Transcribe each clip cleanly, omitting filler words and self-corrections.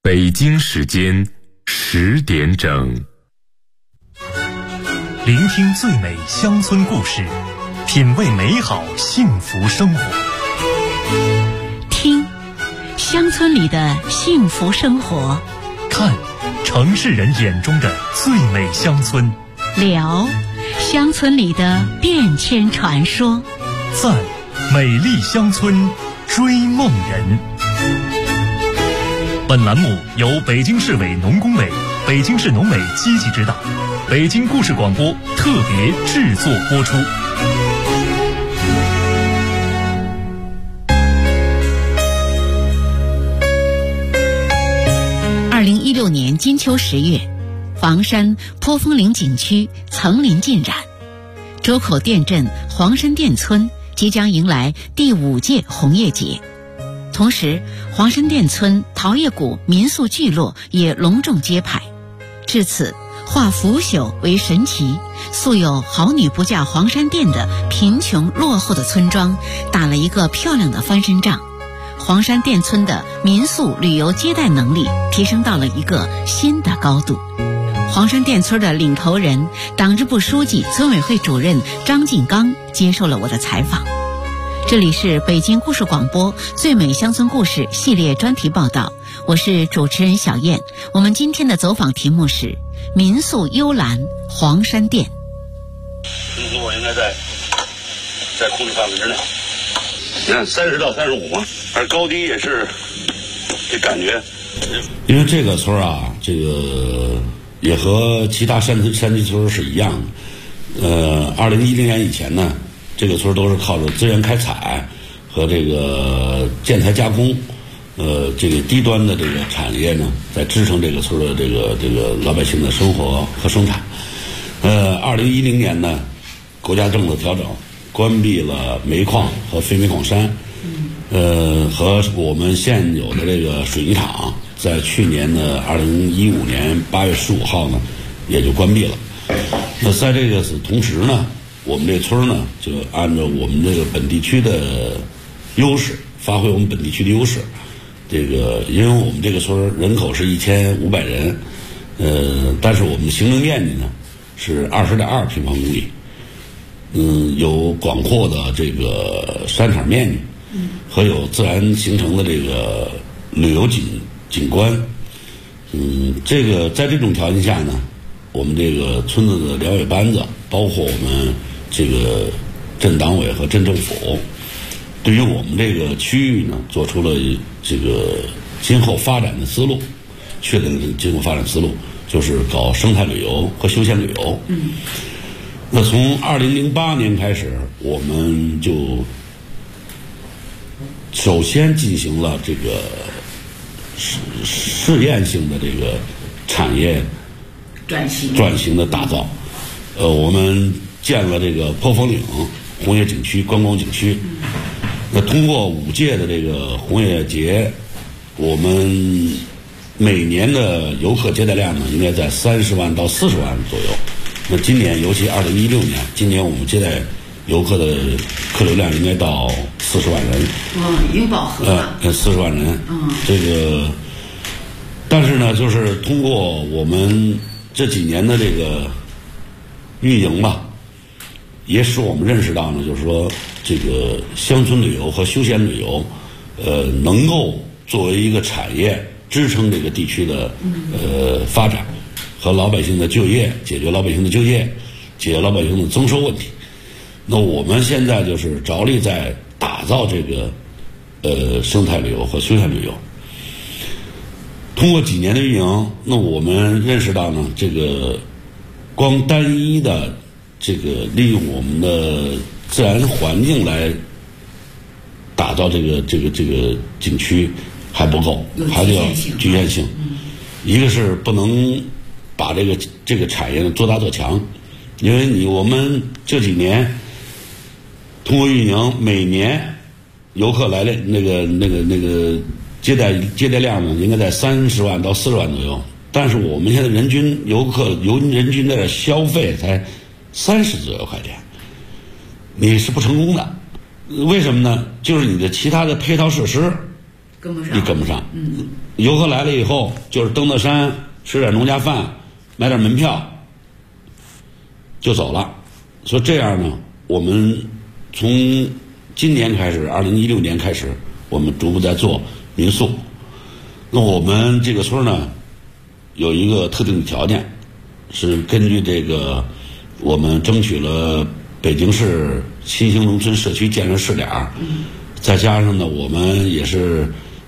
北京时间10点整， 聆听最美乡村故事，品味美好幸福生活。 听乡村里的幸福生活， 看城市人眼中的最美乡村， 聊乡村里的变迁传说， 赞美丽乡村追梦人。本栏目由北京市委农工委、北京市农委积极指导，北京故事广播特别制作播出。 2016年金秋10月，房山坡峰岭景区层林尽染，周口店镇黄山店村即将迎来第5届红叶节。同时，黄山店村桃叶谷民宿聚落也隆重揭牌。至此，化腐朽为神奇，素有好女不嫁黄山店的贫穷落后的村庄打了一个漂亮的翻身仗。黄山店村的民宿旅游接待能力提升到了一个新的高度。黄山店村的领头人、党支部书记、村委会主任张进刚接受了我的采访。这里是北京故事广播最美乡村故事系列专题报道，我是主持人小燕。我们今天的走访题目是民宿幽兰黄山店。 民宿应该在控制范围之内，你看30到35嘛，而高低也是这感觉。 因为这个村啊，这个也和其他山区村是一样的。2010年以前呢，这个村都是靠着资源开采和这个建材加工，这个低端的这个产业呢，在支撑这个村的这个老百姓的生活和生产。2010年呢，国家政策调整，关闭了煤矿和非煤矿山，和我们现有的这个水泥厂，在去年的2015年8月15号呢，也就关闭了。那在这个同时呢，我们这村呢，就按照我们这个本地区的优势，发挥我们本地区的优势。这个因为我们这个村人口是1500人，但是我们的行政面积呢是20.2平方公里，有广阔的这个山场面积，和有自然形成的这个旅游景观。这个在这种条件下呢，我们这个村子的两委班子，包括我们这个镇党委和镇政府，对于我们这个区域呢，做出了这个今后发展的思路，确定的今后发展思路就是搞生态旅游和休闲旅游。那从2008年开始，我们就首先进行了这个试验性的这个产业转型的打造。我们建了这个坡峰岭红叶景区观光景区。那通过5届的这个红叶节，我们每年的游客接待量呢，应该在30万到40万左右。那今年，尤其2016年，今年我们接待游客的客流量应该到40万人。 已经饱和了。 40万人。这个，但是呢，就是通过我们这几年的这个运营吧，也使我们认识到呢，就是说这个乡村旅游和休闲旅游，能够作为一个产业支撑这个地区的发展和老百姓的就业，解决老百姓的就业，解决老百姓的增收问题。那我们现在就是着力在打造这个生态旅游和休闲旅游。通过几年的运营，那我们认识到呢，这个光单一的这个利用我们的自然环境来打造这个景区还不够，还得要局限性。一个是不能把这个产业做大做强，因为我们这几年通过运营，每年游客来的那个接待量呢，应该在30万到40万左右。但是我们现在人均的消费才30左右块钱，你是不成功的。为什么呢？就是你的其他的配套设施你跟不上。游客来了以后，就是登到山吃点农家饭，买点门票就走了。所以这样呢，我们从今年开始，2016年开始，我们逐步在做民宿。那我们这个村呢，有一个特定的条件，是根据这个我们争取了北京市新兴农村社区建设试点，再加上呢，我们也是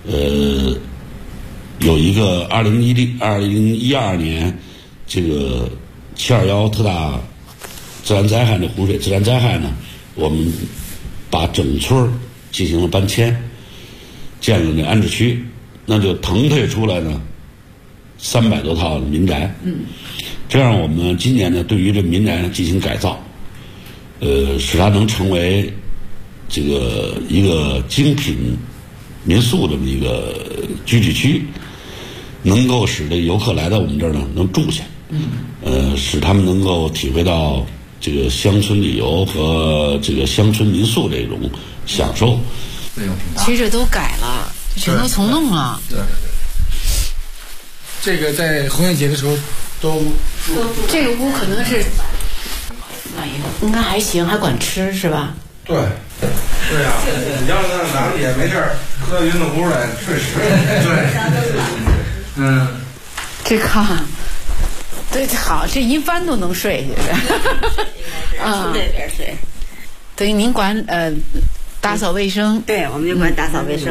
有一个2012年这个721特大自然灾害的洪水自然灾害呢，我们把整村进行了搬迁，建了那安置区，那就腾退出来呢300多套民宅。这样我们今年呢，对于这民宅呢进行改造，使它能成为这个一个精品民宿这么一个居住区，能够使这游客来到我们这儿呢能住下，使他们能够体会到这个乡村旅游和这个乡村民宿这种享受。 其实都改了，全都重弄了。 对，这个在红叶节的时候都这个屋可能是，应该还行，还管吃是吧？ 对呀，你要是那哪里也没事儿，喝云子屋来睡10对， 这炕，对，好，这一般都能睡下去。 从这边睡。 等于您管打扫卫生？ 对，我们就管打扫卫生。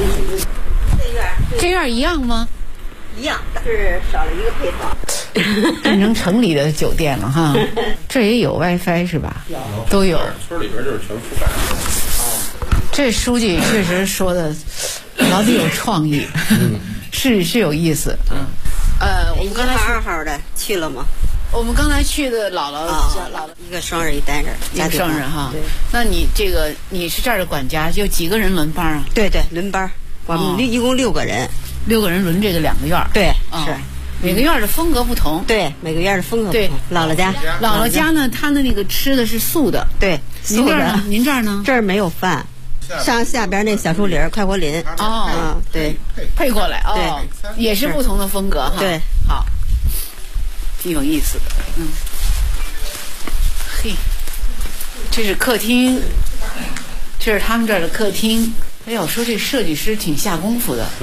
这院一样吗？ 一样，是少了一个配套。 变成城里的酒店了哈。这也有 WiFi 是吧？有，都有。 村里边就是全覆盖。 这书记确实说的老得有创意，是有意思。我们刚才 1号2号的去了吗？ 我们刚才去的姥姥一个双人一单人， 一个双人哈。 对， 那你是这儿的管家，就几个人轮班啊？ 对，轮班。我们一共6个人 ，6个人轮这个2个院。 对，是每个院的风格不同。 对，每个院的风格不同。姥姥家呢，他的那个吃的是素的。 对， 您这儿呢？您这儿呢？ 这儿没有饭。上下边那小树林快活林对， 配过来对，也是不同的风格哈。 对， 好，挺有意思的。嘿，这是客厅，这是他们这儿的客厅。哎呦，说这设计师挺下功夫的。 对。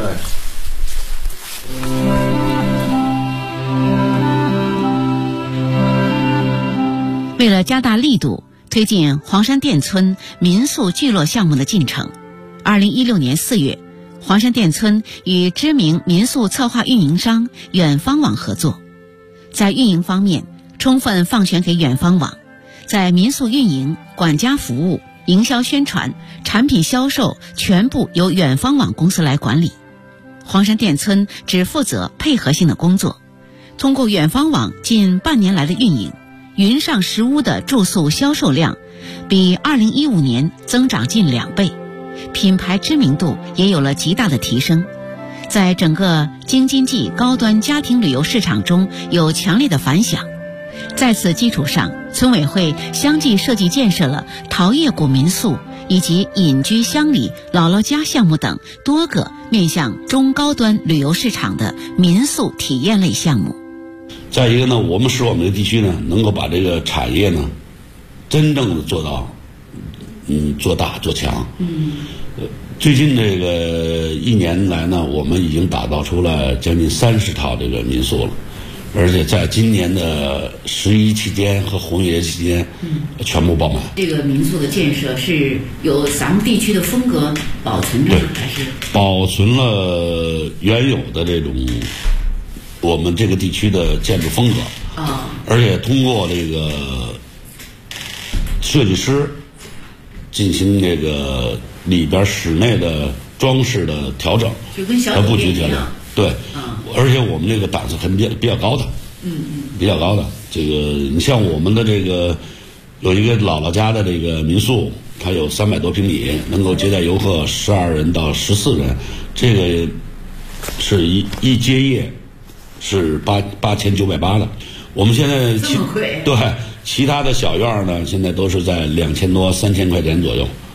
为了加大力度推进黄山店村民宿聚落项目的进程，2016年4月，黄山店村与知名民宿策划运营商远方网合作，在运营方面充分放权给远方网，在民宿运营、管家服务、营销宣传、产品销售全部由远方网公司来管理。黄山店村只负责配合性的工作。通过远方网近半年来的运营，云上石屋的住宿销售量比2015年增长近2倍，品牌知名度也有了极大的提升，在整个京津冀高端家庭旅游市场中有强烈的反响。在此基础上，村委会相继设计建设了桃叶谷民宿以及隐居乡里姥姥家项目等多个面向中高端旅游市场的民宿体验类项目。 再一个呢，我们使我们的地区呢能够把这个产业呢真正的做到做大做强。最近这个1年来呢，我们已经打造出了将近30套这个民宿了，而且在今年的11期间和红叶节期间全部爆满。 这个民宿的建设是有咱们地区的风格保存着，还是保存了原有的这种我们这个地区的建筑风格而且通过这个设计师进行这个里边室内的装饰的调整和布局调整。对，而且我们这个档次很比较高的，比较高的。这个你像我们的这个有一个姥姥家的这个民宿，它有300多平米，能够接待游客12人到14人，这个是一接业是8980的。我们现在对其他的小院呢，现在都是在2000多3000块钱左右，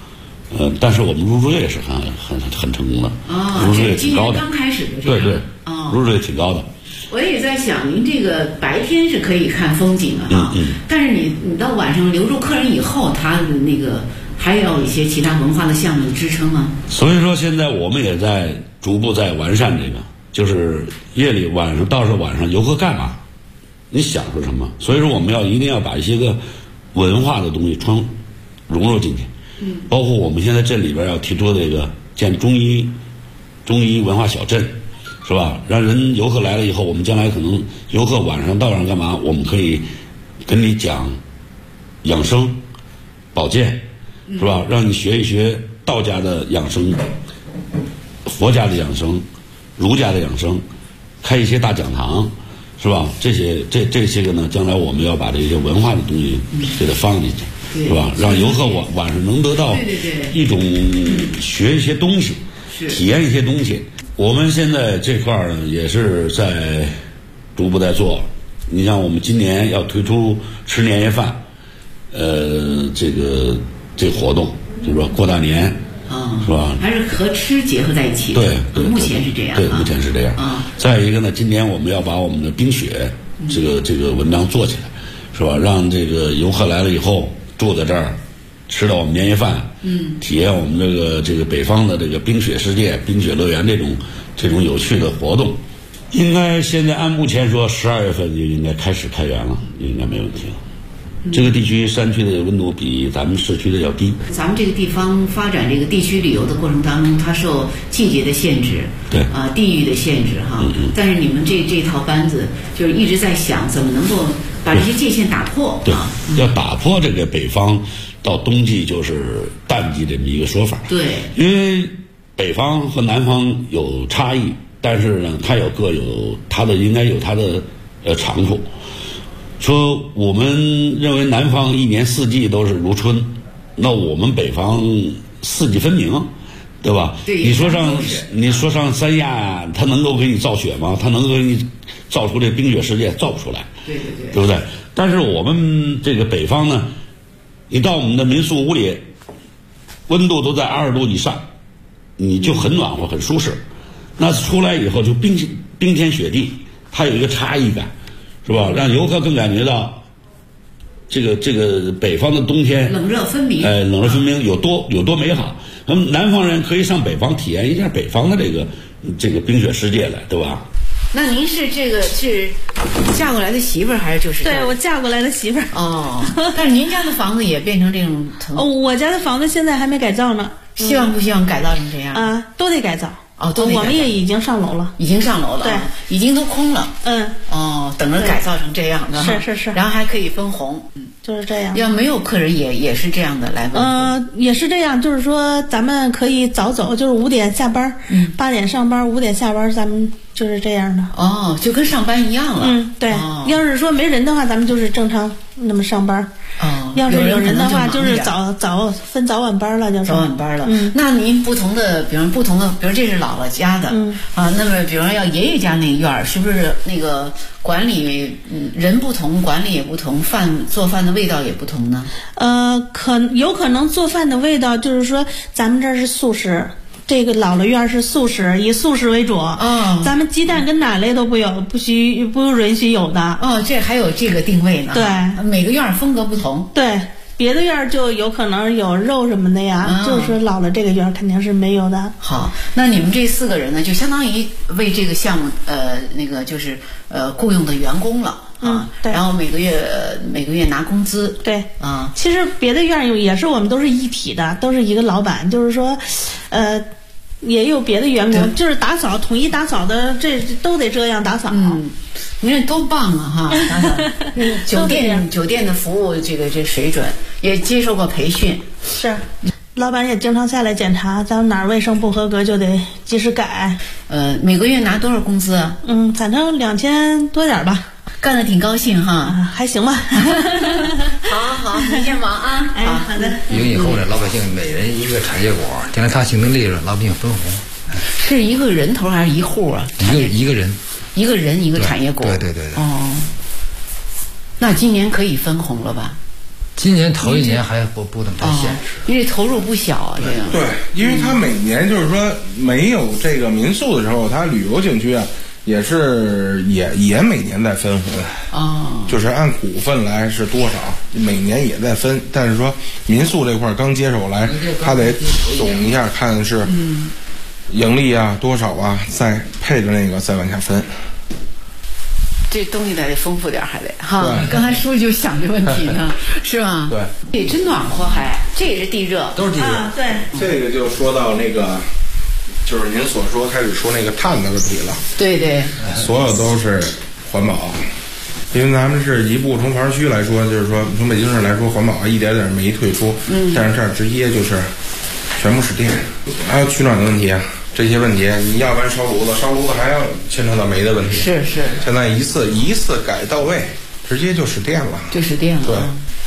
但是我们入住率也是很成功的，入住率挺高的。 刚开始的这样， 对，入住率挺高的。 我也在想，您这个白天是可以看风景的哈，但是你到晚上留住客人以后，他的那个还要有一些其他文化的项目支撑吗？ 所以说现在我们也在逐步在完善这个，就是夜里晚上到时候晚上游客干嘛，你享受什么？所以说我们一定要把一些个文化的东西融入进去。包括我们现在镇里边要提出这个建中医文化小镇，是吧？让游客来了以后，我们将来可能游客晚上到那干嘛？我们可以跟你讲养生、保健，是吧？让你学一学道家的养生、佛家的养生、儒家的养生，开一些大讲堂，是吧？这些个呢，将来我们要把这些文化的东西给它放进去。是吧？让游客晚上能得到一种学一些东西，体验一些东西。我们现在这块儿呢，也是在逐步在做。你像我们今年要推出吃年夜饭，这个活动，就是说过大年，是吧？ 还是和吃结合在一起。 对， 目前是这样。 对，目前是这样。再一个呢，今年我们要把我们的冰雪这个文章做起来，是吧？让这个游客来了以后。住在这儿，吃到我们年夜饭，体验我们这个北方的这个冰雪世界、冰雪乐园这种有趣的活动，应该现在按目前说12月份就应该开始开园了，应该没问题了。这个地区山区的温度比咱们市区的要低。 咱们这个地方发展这个地区旅游的过程当中，它受季节的限制， 对地域的限制哈。但是你们这套班子就是一直在想怎么能够把这些界限打破。 对，要打破这个北方到冬季就是淡季这么一个说法。 对， 因为北方和南方有差异，但是呢，它各有它的应该有它的长处。说我们认为南方一年四季都是如春，那我们北方四季分明，对吧？ 对， 你说上三亚呀，它能够给你造雪吗？它能够给你造出这冰雪世界？造不出来，对不对？但是我们这个北方呢，你到我们的民宿屋里，温度都在20度以上，你就很暖和很舒适。那出来以后就冰天雪地，它有一个差异感。是吧？让游客更感觉到这个北方的冬天冷热分明， 冷热分明有多美好。那么南方人可以上北方体验一下北方的这个冰雪世界来，对吧？ 那您是嫁过来的媳妇儿还是就是？ 对，我嫁过来的媳妇儿。 哦，但是您家的房子也变成这种我家的房子现在还没改造呢。 希望不希望改造成这样？ 都得改造。 都得改造。 我们也已经上楼了。 已经上楼了。 对， 已经都空了。等着改造成这样的。 是。 然后还可以分红。 就是这样。 要没有客人也是这样的来分红。 也是这样，就是说咱们可以早走，就是5点下班，8点上班，5点下班，咱们就是这样的。 就跟上班一样了。 对。要是说没人的话，咱们就是正常那么上班。要是有人的话，就是分早晚班了，就是早晚班了。那您比如这是姥姥家的，那么比如要爷爷家那院儿，是不是那个管理人不同，管理也不同，做饭的味道也不同呢？ 有可能做饭的味道，就是说咱们这儿是素食。这个姥姥院是素食，以素食为主。咱们鸡蛋跟奶类都不允许有的。 这还有这个定位呢。 对， 每个院风格不同。 对，别的院就有可能有肉什么的呀，就是说姥姥这个院肯定是没有的。 好，那你们这4个人呢，就相当于为这个项目就是雇佣的员工了。 对。 然后每个月拿工资。 对。其实别的院也是我们都是一体的，都是一个老板，就是说，也有别的员工，就是打扫统一打扫的，这都得这样打扫。 您这多棒啊哈！打扫酒店的服务这水准也接受过培训。 是。老板也经常下来检查，咱们哪儿卫生不合格就得及时改。 每个月拿多少工资啊？ 反正2000多点吧。 干得挺高兴哈。 还行吧。 好，你先忙啊。 好的。 因为以后呢，老百姓每人一个产业果，将来他形成利润，老百姓分红。 是一个人头还是一户啊？ 一个人。 一个人一个产业果。 对。 那今年可以分红了吧？ 今年头一年还不怎么太现实， 因为投入不小啊，这样。 对，因为它每年就是说没有这个民宿的时候，它旅游景区啊也是也每年在分红就是按股份来是多少，每年也在分。但是说民宿这块刚接手来，他得总一下看是盈利啊多少啊，再配着那个再往下分。 这东西得丰富点，还得哈。刚才书记就想这问题呢，是吧？ 对， 这真暖和，这也是地热， 都是地热。 对， 这个就说到那个，就是您所说开始说那个碳的问题了。 对， 所有都是环保，因为咱们是一部从牌区来说，就是说从北京市来说，环保一点点没退出，但是这儿直接就是全部是电，还有取暖的问题啊。这些问题，你要不然烧炉子还要牵扯到煤的问题。 是。 现在一次改到位，直接就使电了。 就使电了。 对。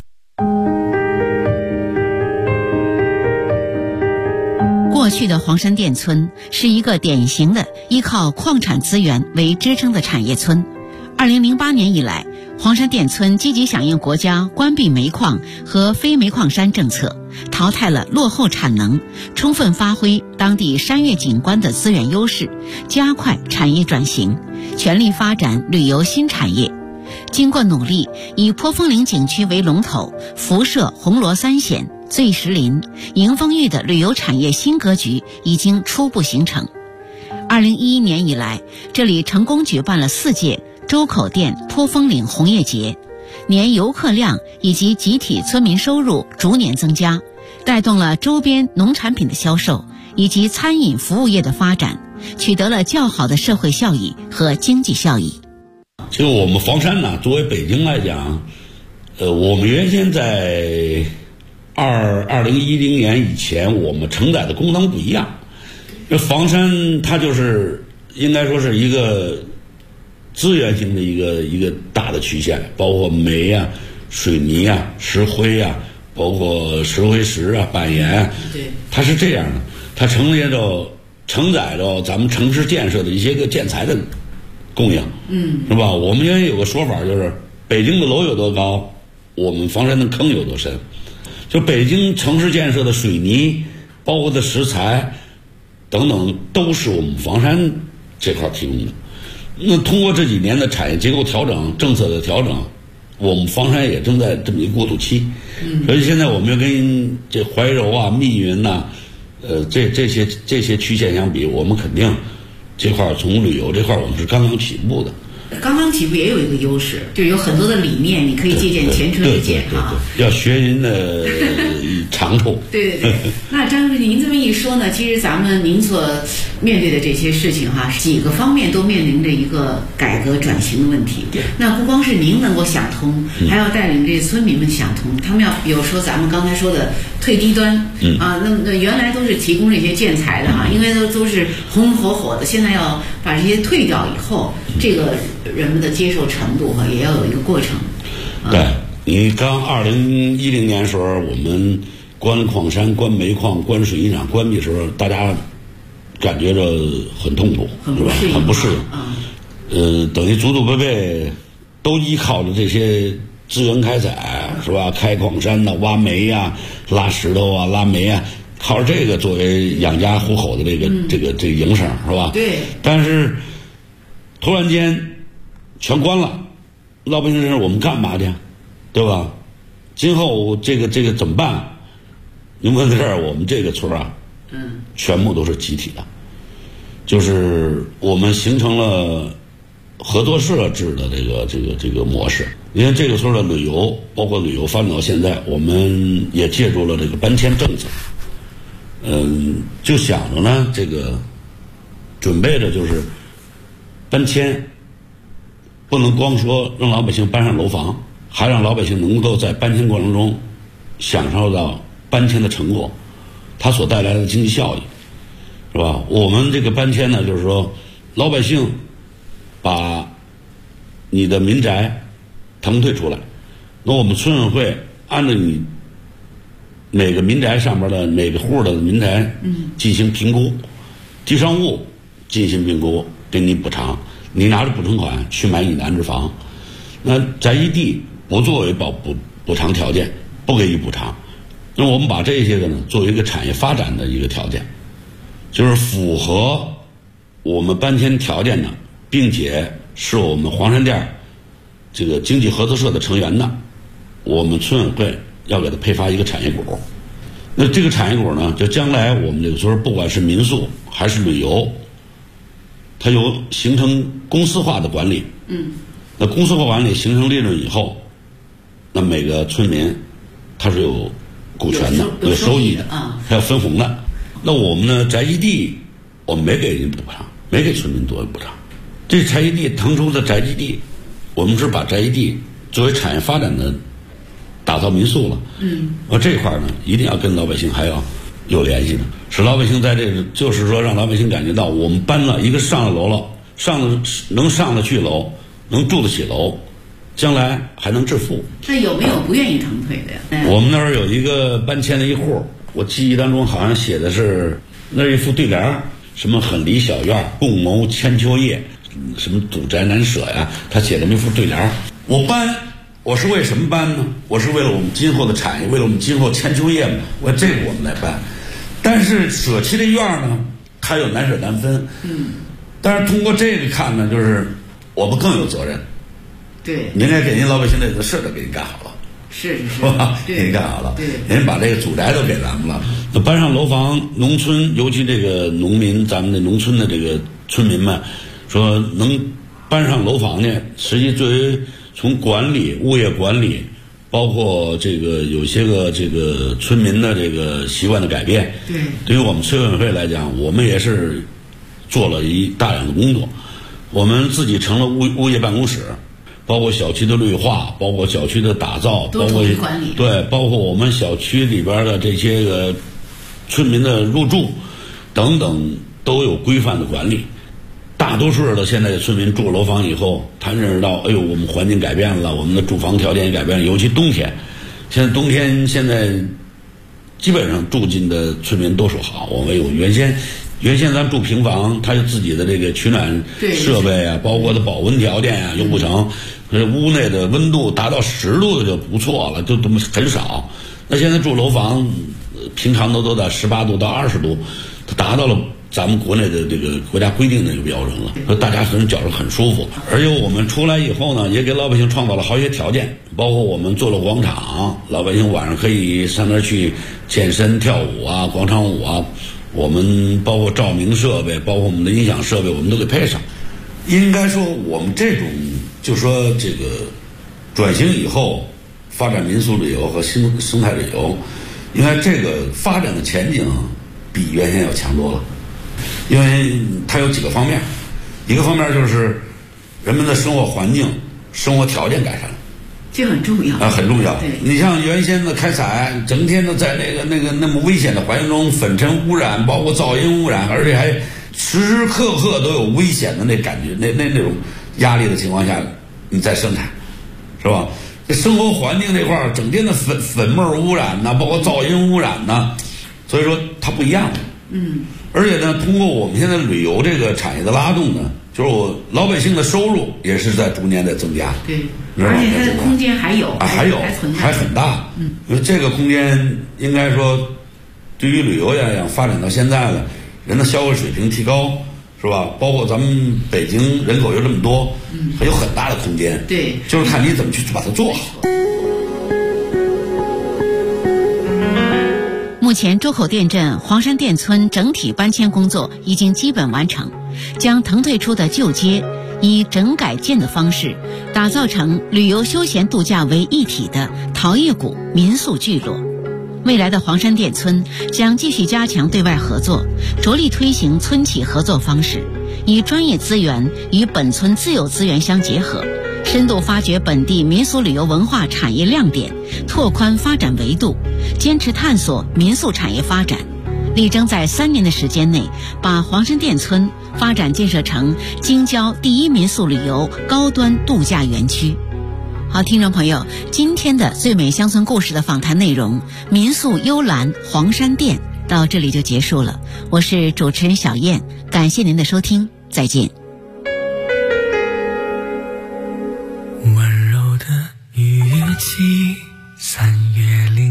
过去的黄山店村是一个典型的依靠矿产资源为支撑的产业村。2008年以来，黄山店村积极响应国家关闭煤矿和非煤矿山政策，淘汰了落后产能，充分发挥当地山岳景观的资源优势，加快产业转型，全力发展旅游新产业。经过努力，以坡峰岭景区为龙头，辐射红螺三险、醉石林、迎风峪的旅游产业新格局已经初步形成。2011年以来，这里成功举办了4届周口店坡峰岭红叶节，年游客量以及集体村民收入逐年增加，带动了周边农产品的销售以及餐饮服务业的发展，取得了较好的社会效益和经济效益。 就我们房山呢，作为北京来讲，我们原先在2010年以前，我们承载的功能不一样。这房山它就是应该说是一个资源型的一个大的曲线，包括煤啊、水泥啊、石灰啊，包括石灰石啊、板岩， 对， 它是这样的，它承载着咱们城市建设的一些个建材的供应，是吧？我们原来有个说法，就是北京的楼有多高，我们房山的坑有多深。就北京城市建设的水泥，包括的石材等等，都是我们房山这块提供的。那通过这几年的产业结构调整、政策的调整，我们房山也正在这么一个过渡期。所以现在我们要跟这怀柔啊、密云呐、这些区县相比，我们肯定这块从旅游这块我们是刚刚起步的。 刚刚起步也有一个优势，就有很多的理念，你可以借鉴前车之鉴哈。 要学人的长处。 对。那张书记，您这么一说呢，其实您所面对的这些事情哈，几个方面都面临着一个改革转型的问题。那不光是您能够想通，还要带领这村民们想通。他们要比如说咱们刚才说的退低端，那原来都是提供这些建材的哈，因为都是红红火火的，现在要把这些退掉以后，这个人们的接受程度也要有一个过程。 对，你刚2010年的时候，我们关矿山、关煤矿、关水泥厂关闭的时候，大家感觉着很痛苦，是吧？很不适应。等于祖祖辈辈都依靠着这些资源开采，是吧？开矿山的、挖煤呀、拉石头啊、拉煤啊，靠着这个作为养家糊口的这个营生，是吧？ 对。 但是突然间全关了，老百姓我们干嘛去，对吧？今后这个怎么办？您问到这儿，我们这个村啊，全部都是集体的，就是我们形成了合作社制的这个模式。你看这个村的旅游，包括旅游发展到现在，我们也借助了这个搬迁政策，就想着呢，这个准备着就是搬迁。不能光说让老百姓搬上楼房，还让老百姓能够在搬迁过程中享受到搬迁的成果，它所带来的经济效益，是吧？我们这个搬迁呢，就是说老百姓把你的民宅腾退出来，那我们村委会按照你每个民宅上面的每个户的民宅进行评估，地上物进行评估，给你补偿。你拿着补偿款去买以南之房，那宅基地不作为补偿条件， 不给予补偿。那我们把这些个呢作为一个产业发展的一个条件，就是符合我们搬迁条件的，并且是我们黄山店这个经济合作社的成员的，我们村委会要给他配发一个产业股。那这个产业股呢，就将来我们这个村不管是民宿还是旅游，它有形成公司化的管理。那公司化管理形成利润以后，那每个村民他是有股权的，有收益的，还有分红的。那我们呢，宅基地我们没给人补偿，没给村民多补偿。这宅基地腾出的宅基地，我们是把宅基地作为产业发展的打造民宿了。这一块呢，一定要跟老百姓还要有联系的，使老百姓在这个，就是说让老百姓感觉到我们搬了一个上了楼了，能上得去楼，能住得起楼，将来还能致富。 那有没有不愿意腾退的呀？ 我们那儿有一个搬迁的一户，我记忆当中好像写的是那一副对联，什么很离小院，共谋千秋业，什么赌宅难舍呀，他写的那副对联。我搬，我是为什么搬呢？我是为了我们今后的产业，为了我们今后千秋业嘛，为这个我们来搬。但是舍弃这院呢，它有难舍难分。但是通过这个看呢，就是我们更有责任。 对， 您应该给您老百姓的事都给您干好了。 是吧？给您干好了。对，您把这个祖宅都给咱们了。那搬上楼房，农村尤其这个农民，咱们的农村的这个村民们，说能搬上楼房呢，实际作为从管理、物业管理，包括这个有些个这个村民的这个习惯的改变，对于我们村委会来讲，我们也是做了大量的工作。我们自己成了物业办公室，包括小区的绿化，包括小区的打造，包括管理， 包括我们小区里边的这些个村民的入住等等，都有规范的管理。大多数的现在的村民住楼房以后，他认识到，哎呦，我们环境改变了，我们的住房条件也改变了，尤其冬天。现在基本上住进的村民都说好，我们有原先咱住平房，它有自己的这个取暖设备啊，包括的保温条件啊，又不成。屋内的温度达到10度就不错了，就很少。那现在住楼房，平常都在18度到20度，它达到了咱们国内的这个国家规定的一个标准了，所以大家可能觉得很舒服。而且我们出来以后呢，也给老百姓创造了好些条件，包括我们做了广场，老百姓晚上可以上那儿去健身、跳舞啊、广场舞啊。我们包括照明设备，包括我们的音响设备，我们都给配上。应该说，我们这种就说这个转型以后发展民宿旅游和生态旅游，应该这个发展的前景比原先要强多了。因为它有几个方面，一个方面就是人们的生活环境、生活条件改善了， 这很重要很重要。你像原先的开采，整天都在那么危险的环境中，粉尘污染，包括噪音污染，而且还时时刻刻都有危险的那感觉，那种压力的情况下，你在生产，是吧？这生活环境这块儿，整天的粉末污染呐，包括噪音污染呐，所以说它不一样了。而且呢，通过我们现在旅游这个产业的拉动呢，就是我老百姓的收入也是在逐年在增加。 对，而且它的空间还很大。这个空间应该说，对于旅游来讲，发展到现在了，人的消费水平提高，是吧？包括咱们北京人口又这么多，还有很大的空间。 对， 就是看你怎么去把它做好。 目前周口店镇黄山店村整体搬迁工作已经基本完成，将腾退出的旧街以整改建的方式打造成旅游休闲度假为一体的陶艺谷民宿聚落。未来的黄山店村将继续加强对外合作，着力推行村企合作方式，以专业资源与本村自有资源相结合，深度发掘本地民俗旅游文化产业亮点，拓宽发展维度，坚持探索民宿产业发展，力争在3年的时间内把黄山店村发展建设成京郊第1民宿旅游高端度假园区。好，听众朋友，今天的最美乡村故事的访谈内容，民宿幽兰黄山店到这里就结束了。我是主持人小燕，感谢您的收听，再见。 温柔的雨季，3月里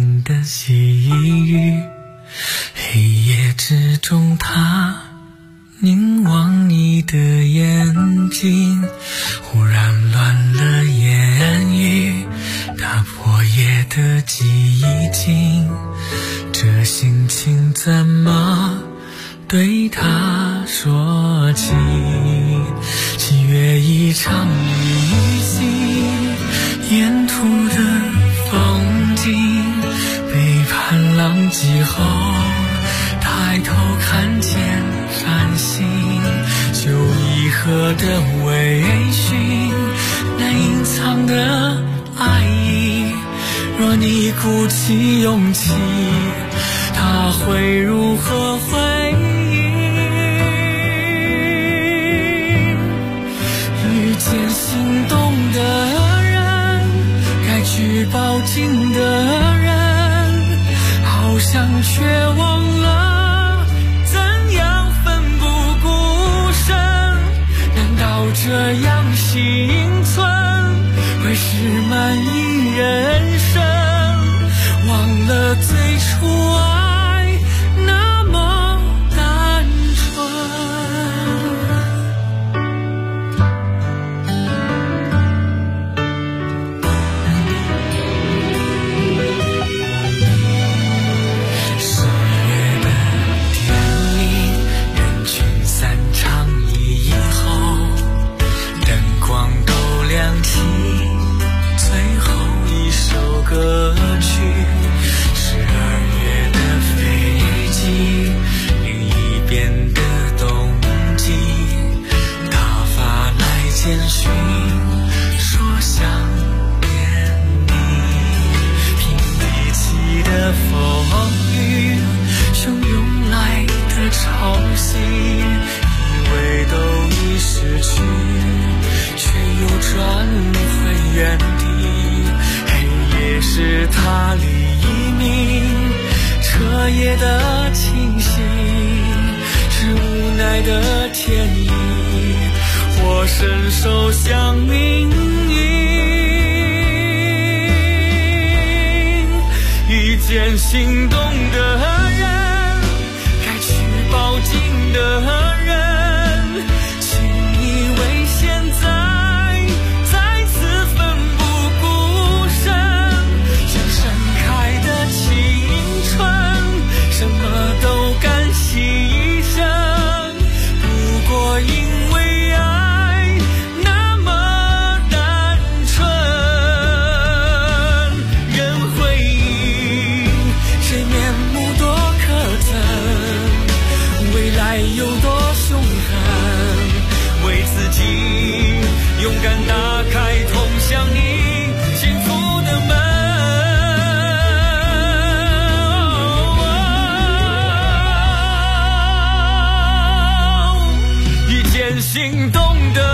凝望你的眼睛，忽然乱了言语，打破夜的寂静，这心情怎么对他说起？7月一场雨季，沿途的风景，背叛浪迹后抬头看见繁星，就一河的微醺，难隐藏的爱意，若你鼓起勇气，他会如何回应？遇见心动的人，该去抱紧的人，好像却忘了怎样奋不顾身。难道这样幸存会是满意人生？忘了最初爱那么单纯。10月的电影，人群散场以后，灯光都亮起，最后一首歌曲。12月的飞机，另一边的冬季，他发来简讯说想念你。平地起的风雨，汹涌来的潮汐，以为都已失去，却又转回原地。黑夜是他黎明，彻夜的清醒，是无奈的天意，我伸手向命运。遇见心动的人，该去抱紧的人，请你为现在再次奋不顾身。像盛开的青春，什么都敢牺牲，不过因为爱那么单纯。人回应，谁面目多可憎，未来有多凶狠，为自己勇敢打开通向你幸福的门。遇见心动的